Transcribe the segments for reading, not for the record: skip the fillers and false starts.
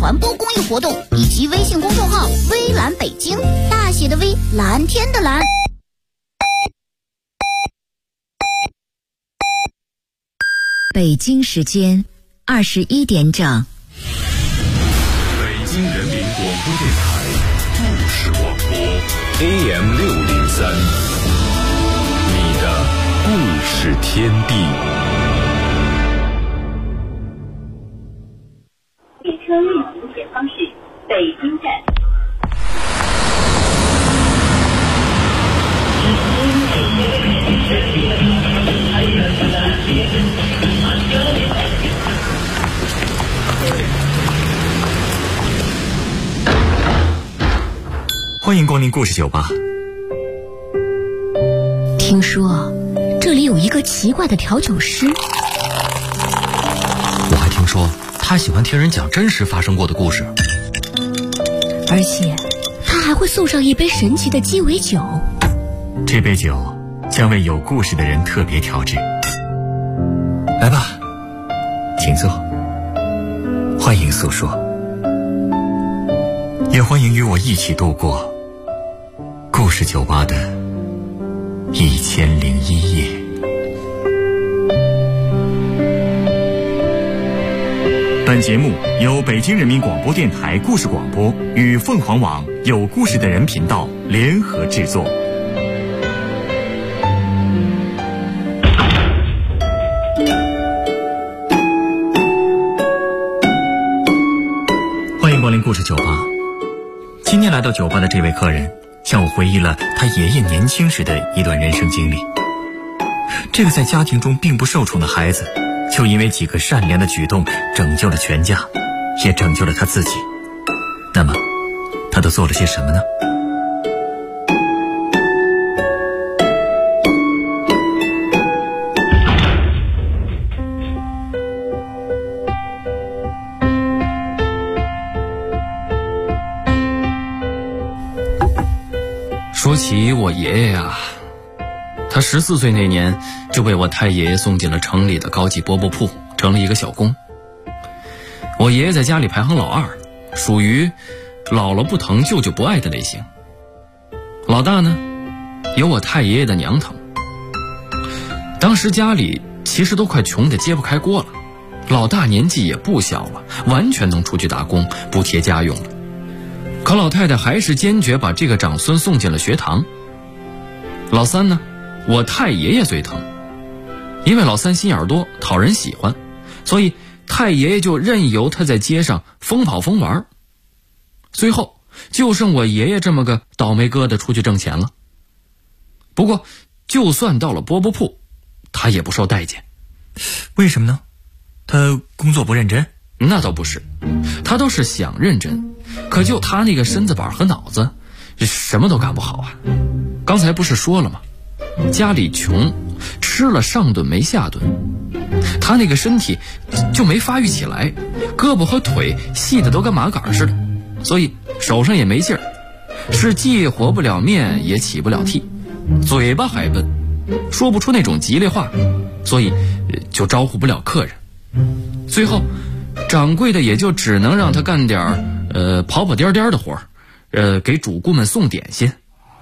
传播公益活动以及微信公众号微蓝北京，大写的微，蓝天的蓝。 北京时间21点整。 北京人民广播电台故事广播 AM603，你的故事天地。 列车运行前方是北京站。 欢迎光临故事酒吧。 听说这里有一个奇怪的调酒师， 我还听说他喜欢听人讲真实发生过的故事， 而且他还会送上一杯神奇的鸡尾酒。 这杯酒将为有故事的人特别调制。来吧，请坐，欢迎诉说，也欢迎与我一起度过故事酒吧的1001夜。本节目由北京人民广播电台故事广播与凤凰网有故事的人频道联合制作。欢迎光临故事酒吧。今天来到酒吧的这位客人向我回忆了他爷爷年轻时的一段人生经历。这个在家庭中并不受宠的孩子，就因为几个善良的举动拯救了全家，也拯救了他自己。那么他都做了些什么呢？ 说起我爷爷呀，他14岁那年就被我太爷爷送进了城里的高级饽饽铺，成了一个小工。我爷爷在家里排行老二，属于姥姥不疼舅舅不爱的类型。老大呢，有我太爷爷的娘疼。当时家里其实都快穷得揭不开锅了，老大年纪也不小了，完全能出去打工补贴家用了。可老太太还是坚决把这个长孙送进了学堂。老三呢，我太爷爷最疼，因为老三心眼多，讨人喜欢，所以太爷爷就任由他在街上疯跑疯玩。最后就剩我爷爷这么个倒霉疙瘩出去挣钱了。不过就算到了饽饽铺，他也不受待见。 为什么呢？他工作不认真？ 那倒不是，他倒是想认真，可就他那个身子板和脑子，什么都干不好啊。刚才不是说了吗？家里穷，吃了上顿没下顿，他那个身体就没发育起来，胳膊和腿细的都跟麻杆似的，所以手上也没劲儿，是既和不了面也起不了屉，嘴巴还笨，说不出那种吉利话，所以就招呼不了客人。最后掌柜的也就只能让他干点跑跑颠颠的活儿，给主顾们送点心。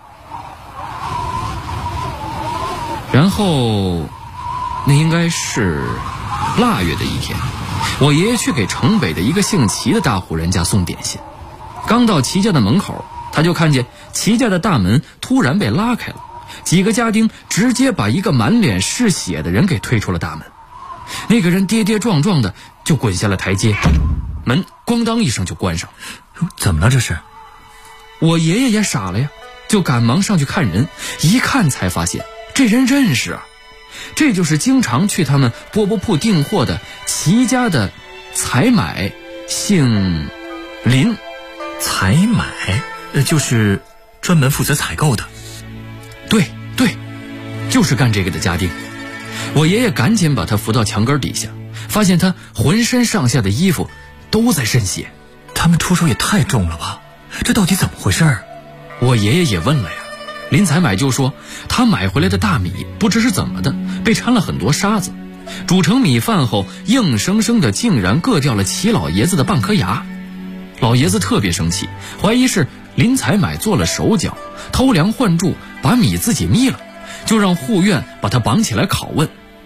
然后那应该是腊月的一天，我爷爷去给城北的一个姓齐的大户人家送点心。刚到齐家的门口，他就看见齐家的大门突然被拉开了，几个家丁直接把一个满脸是血的人给推出了大门。那个人跌跌撞撞的就滚下了台阶，门咣当一声就关上。 怎么了这是？ 我爷爷也傻了呀，就赶忙上去看人，一看才发现这人认识啊，这就是经常去他们饽饽铺订货的齐家的采买，姓林。 采买就是专门负责采购的。 对，就是干这个的家丁。我爷爷赶紧把他扶到墙根底下，发现他浑身上下的衣服都在渗血。 他们出手也太重了吧，这到底怎么回事？ 我爷爷也问了呀，林采买就说他买回来的大米不知是怎么的被掺了很多沙子，煮成米饭后硬生生的竟然硌掉了齐老爷子的半颗牙。 老爷子特别生气，怀疑是林采买做了手脚，偷梁换柱，把米自己密了，就让护院把他绑起来拷问。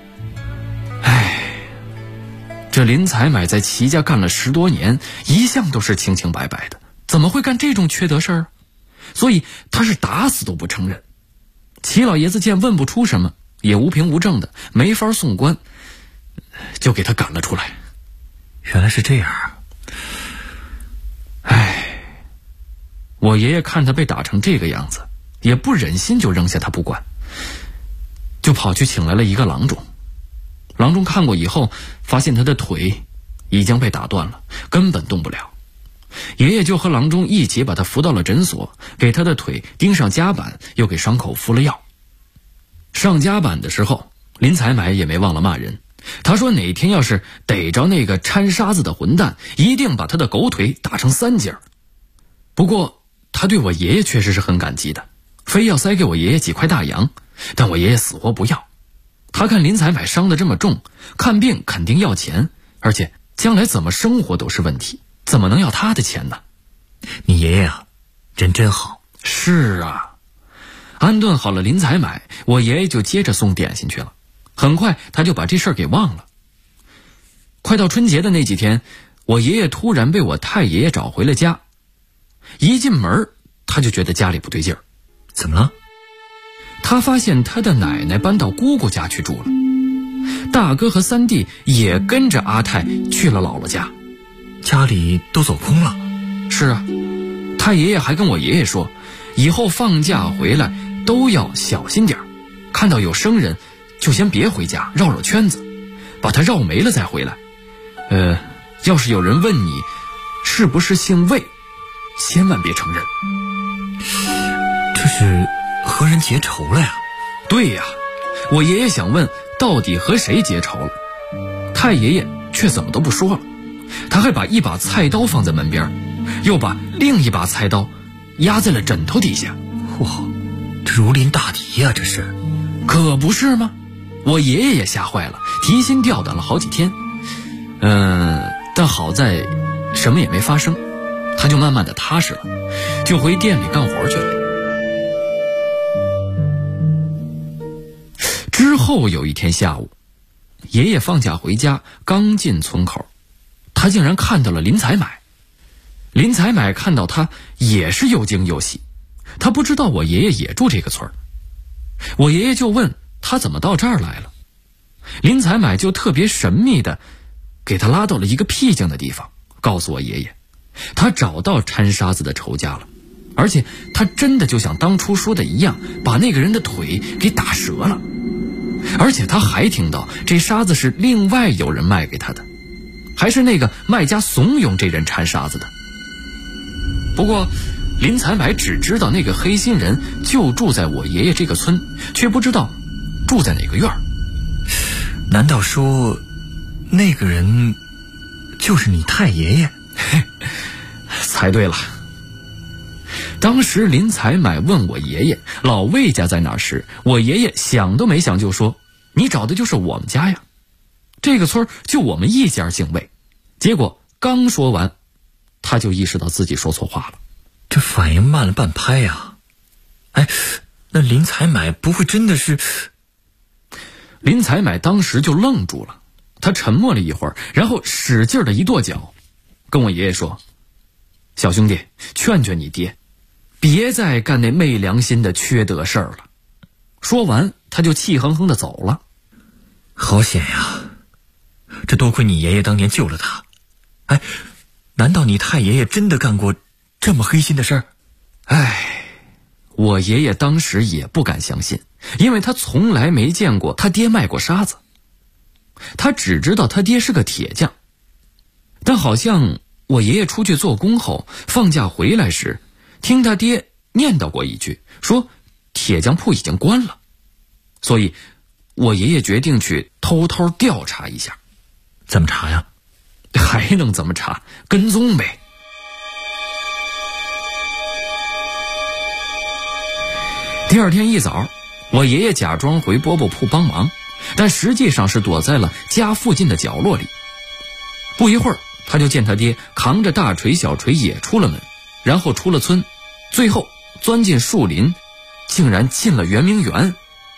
这林采买在齐家干了10多年，一向都是清清白白的，怎么会干这种缺德事儿？所以他是打死都不承认。齐老爷子见问不出什么，也无凭无证的，没法送官，就给他赶了出来。 原来是这样啊！ 我爷爷看他被打成这个样子，也不忍心就扔下他不管，就跑去请来了一个郎中。郎中看过以后，发现他的腿已经被打断了，根本动不了。爷爷就和郎中一起把他扶到了诊所，给他的腿钉上夹板，又给伤口敷了药。上夹板的时候，林采买也没忘了骂人。他说哪天要是逮着那个掺沙子的混蛋，一定把他的狗腿打成3截。不过他对我爷爷确实是很感激的，非要塞给我爷爷几块大洋，但我爷爷死活不要。他看林采买伤得这么重，看病肯定要钱，而且将来怎么生活都是问题，怎么能要他的钱呢？ 你爷爷啊，人真好。 是啊，安顿好了林采买，我爷爷就接着送点心去了。很快他就把这事儿给忘了。快到春节的那几天，我爷爷突然被我太爷爷找回了家。一进门他就觉得家里不对劲儿。 怎么了？ 他发现他的奶奶搬到姑姑家去住了，大哥和三弟也跟着阿泰去了姥姥家， 家里都走空了。 是啊，他爷爷还跟我爷爷说，以后放假回来都要小心点，看到有生人就先别回家，绕绕圈子，把他绕没了再回来。要是有人问你是不是姓魏，千万别承认。 这是和人结仇了呀？ 对呀，我爷爷想问到底和谁结仇了，太爷爷却怎么都不说了。他还把一把菜刀放在门边，又把另一把菜刀压在了枕头底下。 嚯，这如临大敌呀，这是。 可不是吗？我爷爷也吓坏了，提心吊胆了好几天。但好在什么也没发生，他就慢慢的踏实了，就回店里干活去了。之后有一天下午，爷爷放假回家，刚进村口，他竟然看到了林采买。林采买看到他也是又惊又喜，他不知道我爷爷也住这个村儿。我爷爷就问他怎么到这儿来了，林采买就特别神秘的给他拉到了一个僻静的地方，告诉我爷爷他找到掺沙子的仇家了，而且他真的就像当初说的一样，把那个人的腿给打折了。而且他还听到这沙子是另外有人卖给他的，还是那个卖家怂恿这人掺沙子的。不过林采买只知道那个黑心人就住在我爷爷这个村，却不知道住在哪个院儿。 难道说那个人就是你太爷爷？ 猜对了。当时林采买问我爷爷老魏家在哪儿时，我爷爷想都没想就说，你找的就是我们家呀，这个村就我们一家姓魏。结果刚说完，他就意识到自己说错话了。 这反应慢了半拍呀。那林采买不会真的是…… 林采买当时就愣住了，他沉默了一会儿，然后使劲的一跺脚，跟我爷爷说，小兄弟，劝劝你爹，别再干那昧良心的缺德事儿了。说完他就气哼哼的走了。 好险呀，这多亏你爷爷当年救了他。难道你太爷爷真的干过这么黑心的事儿？ 我爷爷当时也不敢相信，因为他从来没见过他爹卖过沙子，他只知道他爹是个铁匠。但好像我爷爷出去做工后放假回来时，听他爹念叨过一句，说铁匠铺已经关了。所以我爷爷决定去偷偷调查一下。 怎么查呀？ 还能怎么查？跟踪呗。第二天一早，我爷爷假装回饽饽铺帮忙，但实际上是躲在了家附近的角落里。不一会儿， 他就见他爹扛着大锤小锤也出了门，然后出了村，最后钻进树林，竟然进了圆明园。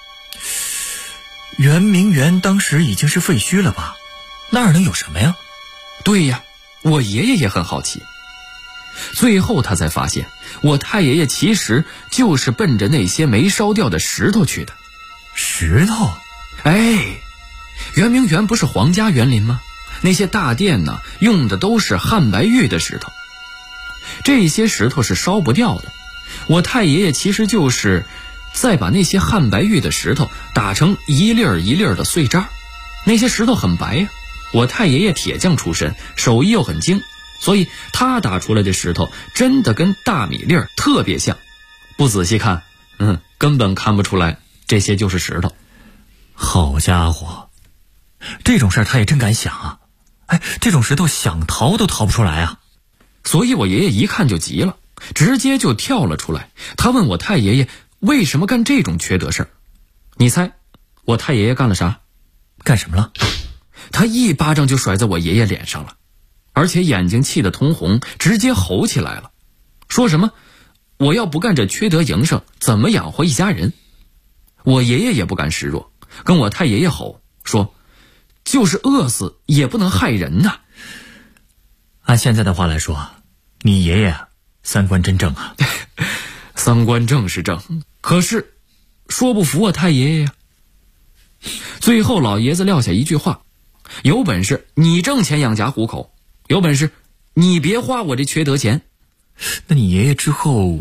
圆明园当时已经是废墟了吧？那儿能有什么呀？ 对呀，我爷爷也很好奇。最后他才发现，我太爷爷其实就是奔着那些没烧掉的石头去的。 石头？ 哎，圆明园不是皇家园林吗？那些大殿呢，用的都是汉白玉的石头，这些石头是烧不掉的。我太爷爷其实就是再把那些汉白玉的石头打成一粒儿一粒儿的碎渣，那些石头很白呀。我太爷爷铁匠出身，手艺又很精，所以他打出来的石头真的跟大米粒儿特别像，不仔细看，根本看不出来这些就是石头。 好家伙，这种事儿他也真敢想啊！哎，这种石头想逃都逃不出来啊！ 所以我爷爷一看就急了，直接就跳了出来。他问我太爷爷为什么干这种缺德事儿？你猜我太爷爷干了啥？ 干什么了？ 他一巴掌就甩在我爷爷脸上了，而且眼睛气得通红，直接吼起来了，说什么我要不干这缺德营生，怎么养活一家人？我爷爷也不甘示弱，跟我太爷爷吼说，就是饿死也不能害人呐。 按现在的话来说，你爷爷三观真正啊。 三观正是正，可是说不服我太爷爷呀。最后老爷子撂下一句话，有本事你挣钱养家糊口，有本事你别花我这缺德钱。 那你爷爷之后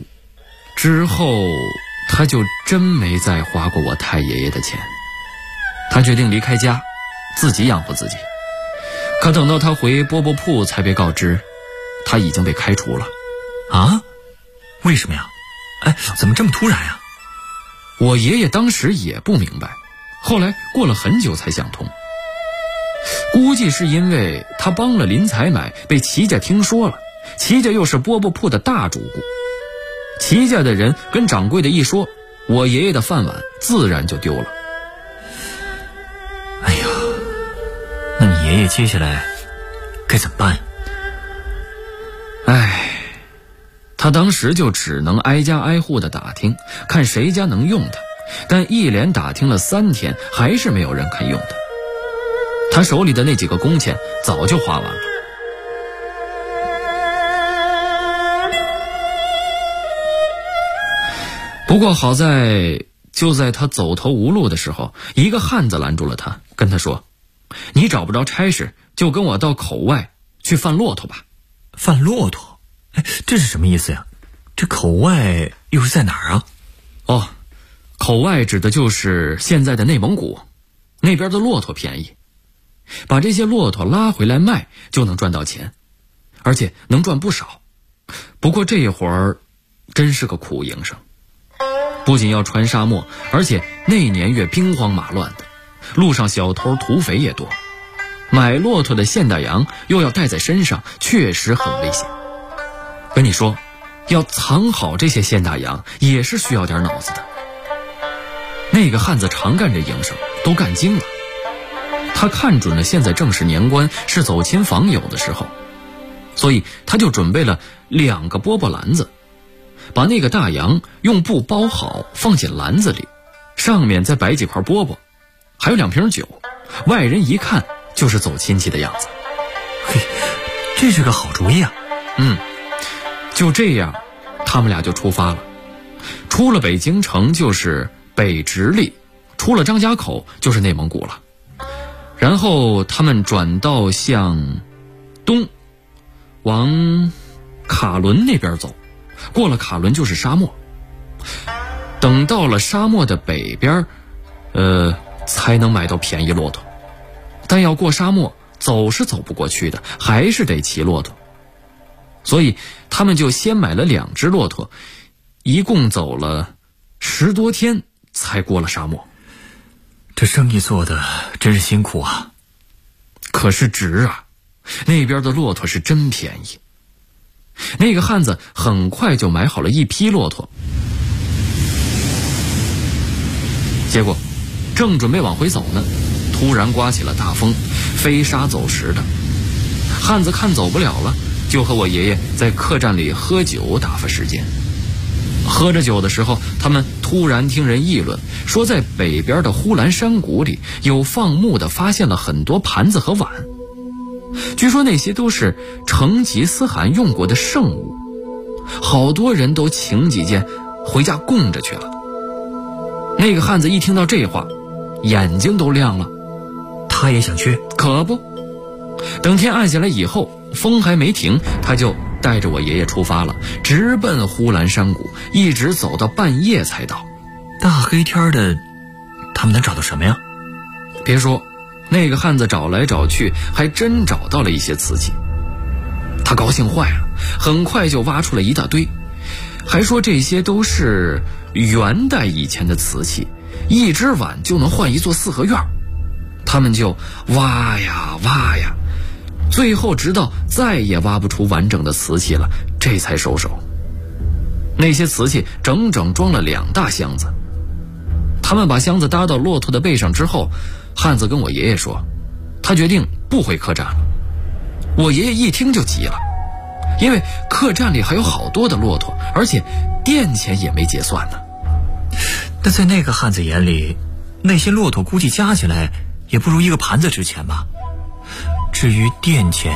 他就真没再花过我太爷爷的钱，他决定离开家，自己养活自己。可等到他回饽饽铺才被告知，他已经被开除了。 啊？为什么呀？哎，怎么这么突然呀？ 我爷爷当时也不明白，后来过了很久才想通。估计是因为他帮了林采买，被齐家听说了，齐家又是饽饽铺的大主顾，齐家的人跟掌柜的一说，我爷爷的饭碗自然就丢了。 哎呀，那你爷爷接下来该怎么办呀？ 他当时就只能挨家挨户的打听，看谁家能用他，但一连打听了3天，还是没有人肯用他。他手里的那几个工钱早就花完了。不过好在就在他走投无路的时候，一个汉子拦住了他，跟他说，你找不着差事，就跟我到口外去贩骆驼吧。 贩骆驼？哎，这是什么意思呀？这口外又是在哪儿啊？ 口外指的就是现在的内蒙古，那边的骆驼便宜，把这些骆驼拉回来卖就能赚到钱，而且能赚不少。不过这会儿真是个苦营生，不仅要穿沙漠，而且那年月兵荒马乱的，路上小偷土匪也多，买骆驼的现大洋又要带在身上，确实很危险。跟你说，要藏好这些现大洋也是需要点脑子的。那个汉子常干这营生，都干精了。他看准了现在正是年关，是走亲访友的时候，所以他就准备了2个饽饽篮子，把那个大洋用布包好，放进篮子里，上面再摆几块饽饽，还有2瓶酒，外人一看就是走亲戚的样子。 嘿，这是个好主意啊。 就这样，他们俩就出发了。出了北京城就是北直隶，出了张家口就是内蒙古了。然后他们转道向东，往卡伦那边走，过了卡伦就是沙漠。等到了沙漠的北边，才能买到便宜骆驼。但要过沙漠，走是走不过去的，还是得骑骆驼。所以他们就先买了2只骆驼，一共走了10多天才过了沙漠。 这生意做的真是辛苦啊。 可是值啊，那边的骆驼是真便宜。那个汉子很快就买好了1批骆驼，结果正准备往回走呢，突然刮起了大风，飞沙走石的。 汉子看走不了了，就和我爷爷在客栈里喝酒打发时间。喝着酒的时候，他们突然听人议论，说在北边的呼兰山谷里有放牧的发现了很多盘子和碗，据说那些都是成吉思汗用过的圣物，好多人都请几件回家供着去了。那个汉子一听到这话，眼睛都亮了。 他也想去？ 可不，等天暗下来以后，风还没停，他就带着我爷爷出发了，直奔呼兰山谷，一直走到半夜才到。 大黑天的，他们能找到什么呀？ 别说，那个汉子找来找去，还真找到了一些瓷器。他高兴坏了，很快就挖出了一大堆，还说这些都是元代以前的瓷器，一只碗就能换一座四合院。他们就挖呀挖呀，最后直到再也挖不出完整的瓷器了，这才收手。那些瓷器整整装了2大箱子。他们把箱子搭到骆驼的背上之后，汉子跟我爷爷说，他决定不回客栈了。我爷爷一听就急了，因为客栈里还有好多的骆驼，而且店钱也没结算呢。 那在那个汉子眼里，那些骆驼估计加起来也不如一个盘子值钱吧。至于店钱，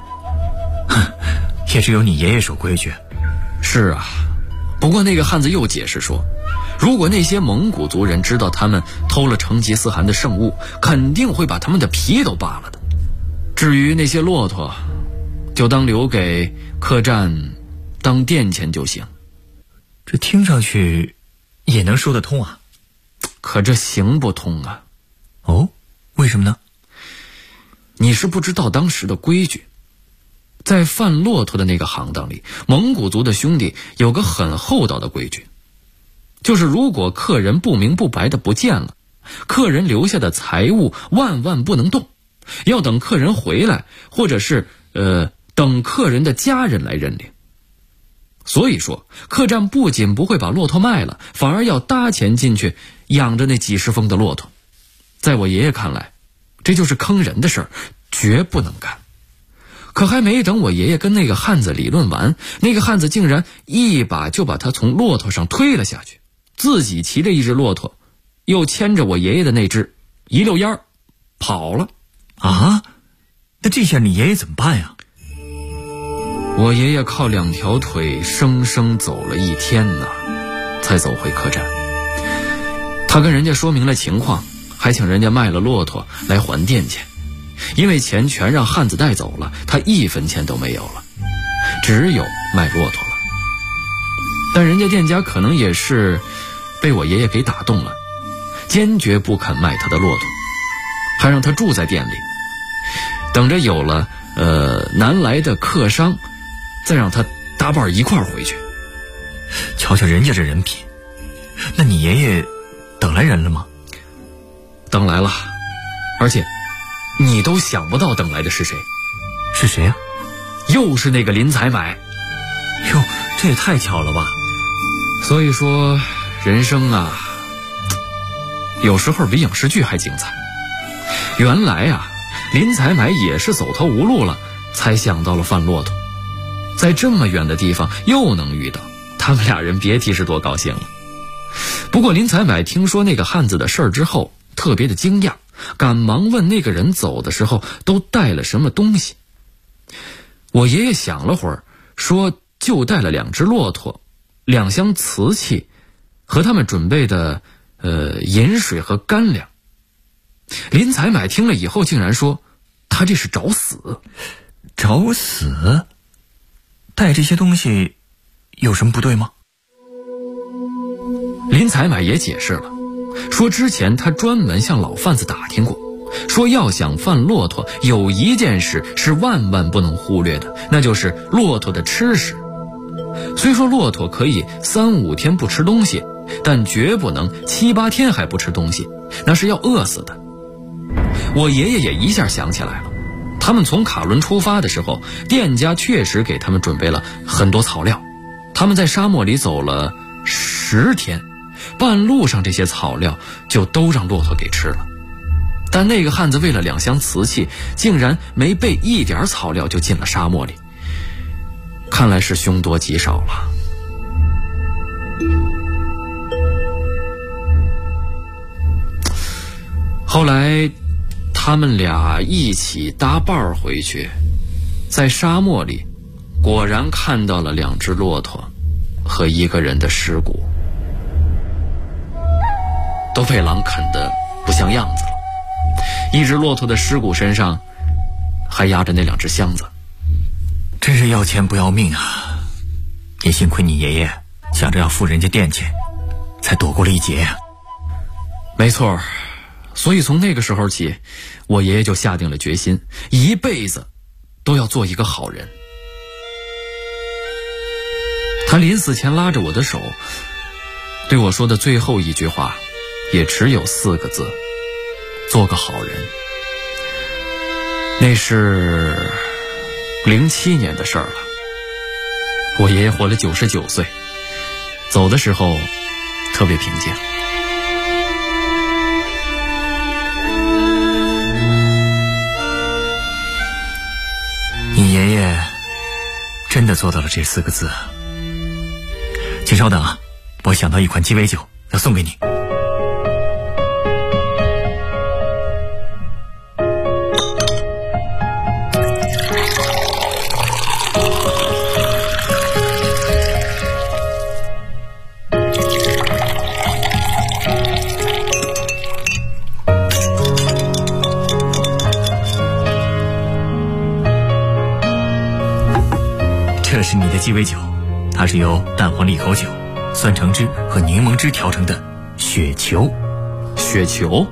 也只有你爷爷守规矩。 是啊，不过那个汉子又解释说，如果那些蒙古族人知道他们偷了成吉思汗的圣物，肯定会把他们的皮都扒了的。至于那些骆驼，就当留给客栈当店钱就行。 这听上去也能说得通啊。 可这行不通啊。 哦，为什么呢？ 你是不知道当时的规矩。在贩骆驼的那个行当里，蒙古族的兄弟有个很厚道的规矩，就是如果客人不明不白的不见了，客人留下的财物万万不能动，要等客人回来，或者是等客人的家人来认领。所以说，客栈不仅不会把骆驼卖了，反而要搭钱进去养着那几十峰的骆驼。在我爷爷看来，这就是坑人的事儿，绝不能干。可还没等我爷爷跟那个汉子理论完，那个汉子竟然一把就把他从骆驼上推了下去，自己骑着一只骆驼，又牵着我爷爷的那只，一溜烟儿跑了。 啊？那这下你爷爷怎么办呀？ 我爷爷靠2条腿生生走了1天呢，才走回客栈。他跟人家说明了情况，还请人家卖了骆驼来还店钱，因为钱全让汉子带走了，他1分钱都没有了，只有卖骆驼了。但人家店家可能也是被我爷爷给打动了，坚决不肯卖他的骆驼，还让他住在店里，等着有了南来的客商，再让他搭伴一块儿回去。 瞧瞧人家这人品。那你爷爷等来人了吗？ 等来了，而且你都想不到等来的是谁。 是谁呀？ 又是那个林采买。 哟，这也太巧了吧。 所以说人生啊，有时候比影视剧还精彩。原来啊，林采买也是走投无路了，才想到了贩骆驼。在这么远的地方又能遇到，他们俩人别提是多高兴了。不过林采买听说那个汉子的事儿之后，特别的惊讶，赶忙问那个人走的时候都带了什么东西。我爷爷想了会儿，说就带了2只骆驼，2箱瓷器，和他们准备的饮水和干粮。林采买听了以后竟然说，他这是找死。 找死？带这些东西有什么不对吗？ 林采买也解释了，说之前他专门向老贩子打听过，说要想贩骆驼，有一件事是万万不能忽略的，那就是骆驼的吃食。虽说骆驼可以3、5天不吃东西，但绝不能7、8天还不吃东西，那是要饿死的。我爷爷也一下想起来了，他们从卡伦出发的时候，店家确实给他们准备了很多草料。他们在沙漠里走了10天，半路上这些草料就都让骆驼给吃了。 但那个汉子为了2箱瓷器，竟然没备一点草料就进了沙漠里，看来是凶多吉少了。后来他们俩一起搭伴回去，在沙漠里果然看到了2只骆驼和1个人的尸骨，都被狼啃得不像样子了。1只骆驼的尸骨身上还压着那2只箱子， 真是要钱不要命啊！也幸亏你爷爷想着要付人家店钱，才躲过了一劫啊。 没错，所以从那个时候起，我爷爷就下定了决心，一辈子都要做一个好人。他临死前拉着我的手，对我说的最后一句话也只有4个字：做个好人。那是07年的事儿了。我爷爷活了99岁，走的时候特别平静。 你爷爷真的做到了这4个字啊！请稍等啊，我想到一款鸡尾酒要送给你。这是你的鸡尾酒，它是由蛋黄利口酒、酸橙汁和柠檬汁调成的雪球。 雪球？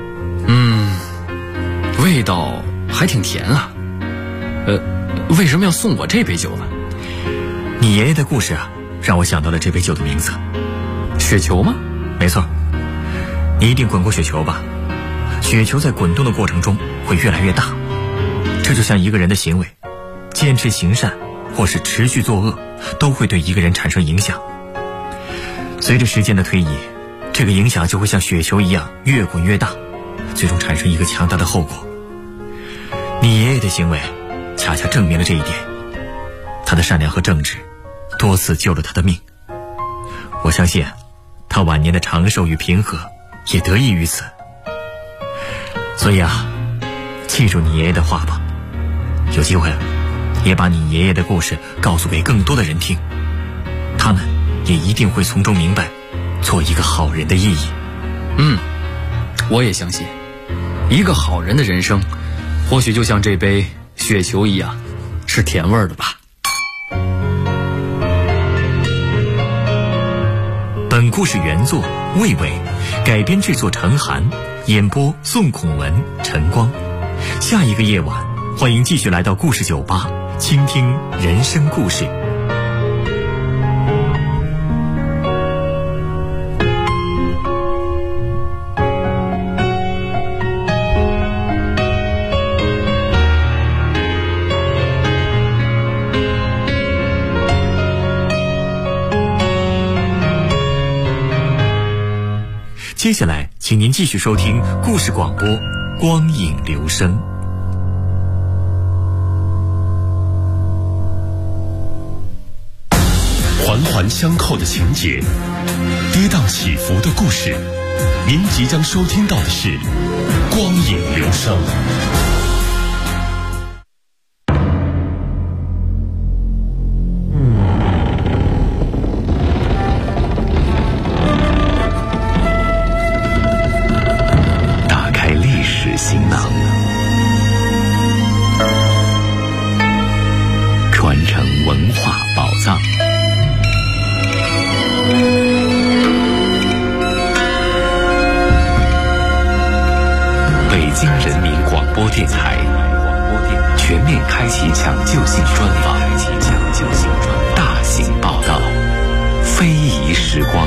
味道还挺甜啊。为什么要送我这杯酒呢？ 你爷爷的故事啊，让我想到了这杯酒的名字。 雪球吗？ 没错。你一定滚过雪球吧？雪球在滚动的过程中会越来越大，这就像一个人的行为，坚持行善或是持续作恶，都会对一个人产生影响。随着时间的推移，这个影响就会像雪球一样越滚越大，最终产生一个强大的后果。你爷爷的行为恰恰证明了这一点，他的善良和正直多次救了他的命。我相信他晚年的长寿与平和也得益于此。所以啊，记住你爷爷的话吧，有机会也把你爷爷的故事告诉给更多的人听，他们也一定会从中明白做一个好人的意义。 我也相信，一个好人的人生，或许就像这杯雪球一样，是甜味儿的吧。 本故事原作魏伟，改编制作陈寒，演播宋孔文、陈光。下一个夜晚，欢迎继续来到故事酒吧，倾听人生故事。接下来，请您继续收听故事广播《光影留声》。 环环相扣的情节，跌宕起伏的故事，您即将收听到的是《光影留声》。行囊，传承文化宝藏。北京人民广播电台全面开启抢救性专访，大型报道，非遗时光。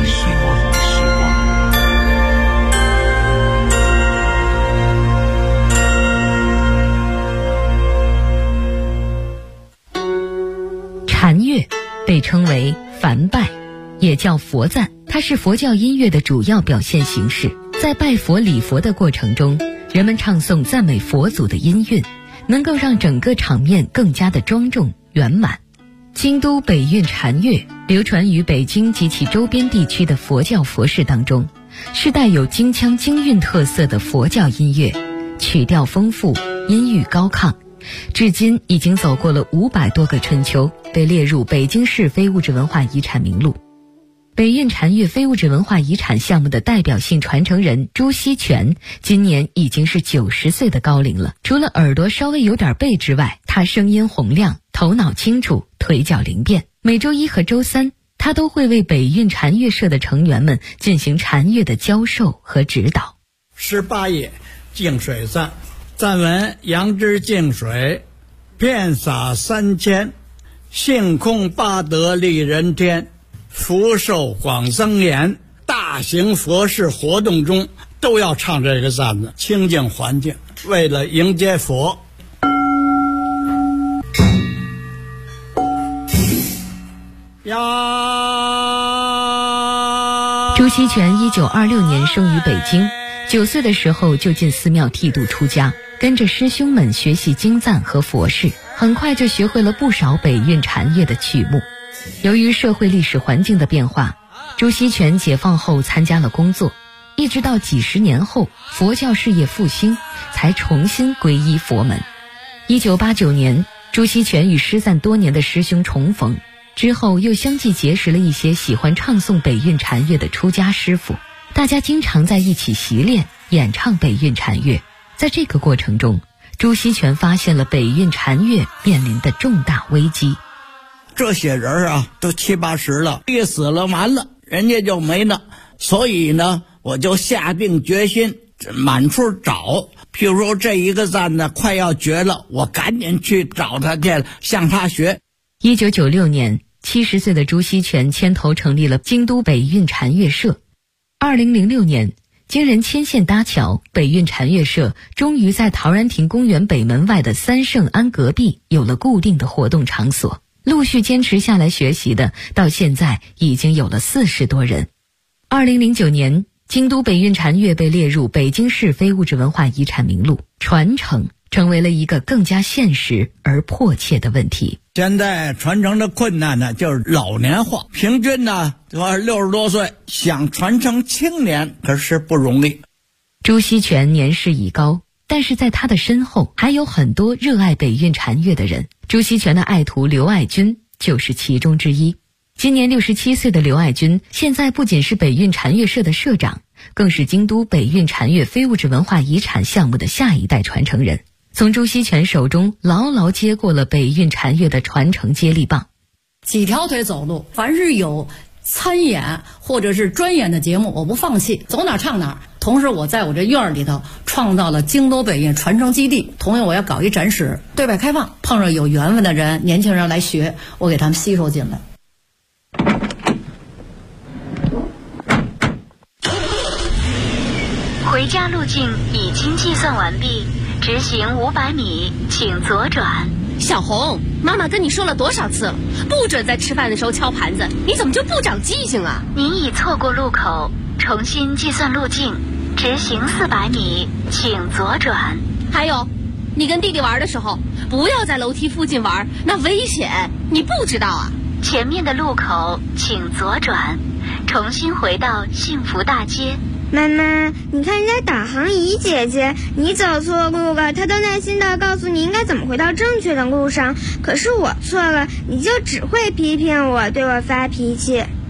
禅乐被称为梵拜，也叫佛赞，它是佛教音乐的主要表现形式。在拜佛礼佛的过程中， 人们唱诵赞美佛祖的音韵，能够让整个场面更加的庄重圆满。京都北韵禅乐流传于北京及其周边地区的佛教佛事当中，是带有京腔京韵特色的佛教音乐，曲调丰富，音域高亢，至今已经走过了500多个春秋，被列入北京市非物质文化遗产名录。北韵禅乐非物质文化遗产项目的代表性传承人朱锡全今年已经是90岁的高龄了。除了耳朵稍微有点背之外，他声音洪亮，头脑清楚，腿脚灵便。每周一和周三，他都会为北韵禅乐社的成员们进行禅乐的教授和指导。 18页净水赞，赞文：杨枝净水，遍洒3000，性空八德利人天，福寿广增延。大型佛事活动中都要唱这个赞子，清净环境，为了迎接佛。呀！ 朱锡全1926年生于北京，9岁的时候就进寺庙剃度出家，跟着师兄们学习经赞和佛事，很快就学会了不少北韵禅乐的曲目。由于社会历史环境的变化，朱锡全解放后参加了工作，一直到几十年后佛教事业复兴，才重新皈依佛门。1989年，朱锡全与失散多年的师兄重逢，之后又相继结识了一些喜欢唱诵北韵禅乐的出家师傅，大家经常在一起习练演唱北韵禅乐。在这个过程中，朱锡全发现了北韵禅乐面临的重大危机。 这些人啊，都70、80了，一死了完了，人家就没了。所以呢，我就下定决心满处找。譬如说这一个赞呢快要绝了，我赶紧去找他去，向他学。 1996年，70岁的朱锡全牵头成立了京都北韵禅乐社。2006年，经人牵线搭桥，北韵禅乐社终于在陶然亭公园北门外的三圣庵隔壁有了固定的活动场所。陆续坚持下来学习的，到现在已经有了40多人。2009年，京都北韵禅乐被列入北京市非物质文化遗产名录，传承成为了一个更加现实而迫切的问题。 现在传承的困难呢，就是老年化，平均呢都60多岁，想传承青年可是不容易。 朱锡全年事已高，但是在他的身后还有很多热爱北韵禅乐的人。朱锡全的爱徒刘爱军就是其中之一。今年67岁的刘爱军，现在不仅是北韵禅乐社的社长，更是京都北韵禅乐非物质文化遗产项目的下一代传承人，从朱锡全手中牢牢接过了北韵禅乐的传承接力棒。 几条腿走路，凡是有参演或者是专演的节目，我不放弃，走哪唱哪。同时我在我这院里头创造了京都北韵传承基地，同样我要搞一展示，对外开放，碰上有缘分的人，年轻人来学，我给他们吸收进来。 回家路径已经计算完毕，直行500米，请左转。 小红，妈妈跟你说了多少次了，不准在吃饭的时候敲盘子，你怎么就不长记性啊？ 您已错过路口，重新计算路径，直行400米，请左转。 还有，你跟弟弟玩的时候，不要在楼梯附近玩，那危险，你不知道啊？ 前面的路口请左转，重新回到幸福大街。 妈妈，你看人家导航仪姐姐，你走错路了，她都耐心地告诉你应该怎么回到正确的路上，可是我错了，你就只会批评我，对我发脾气。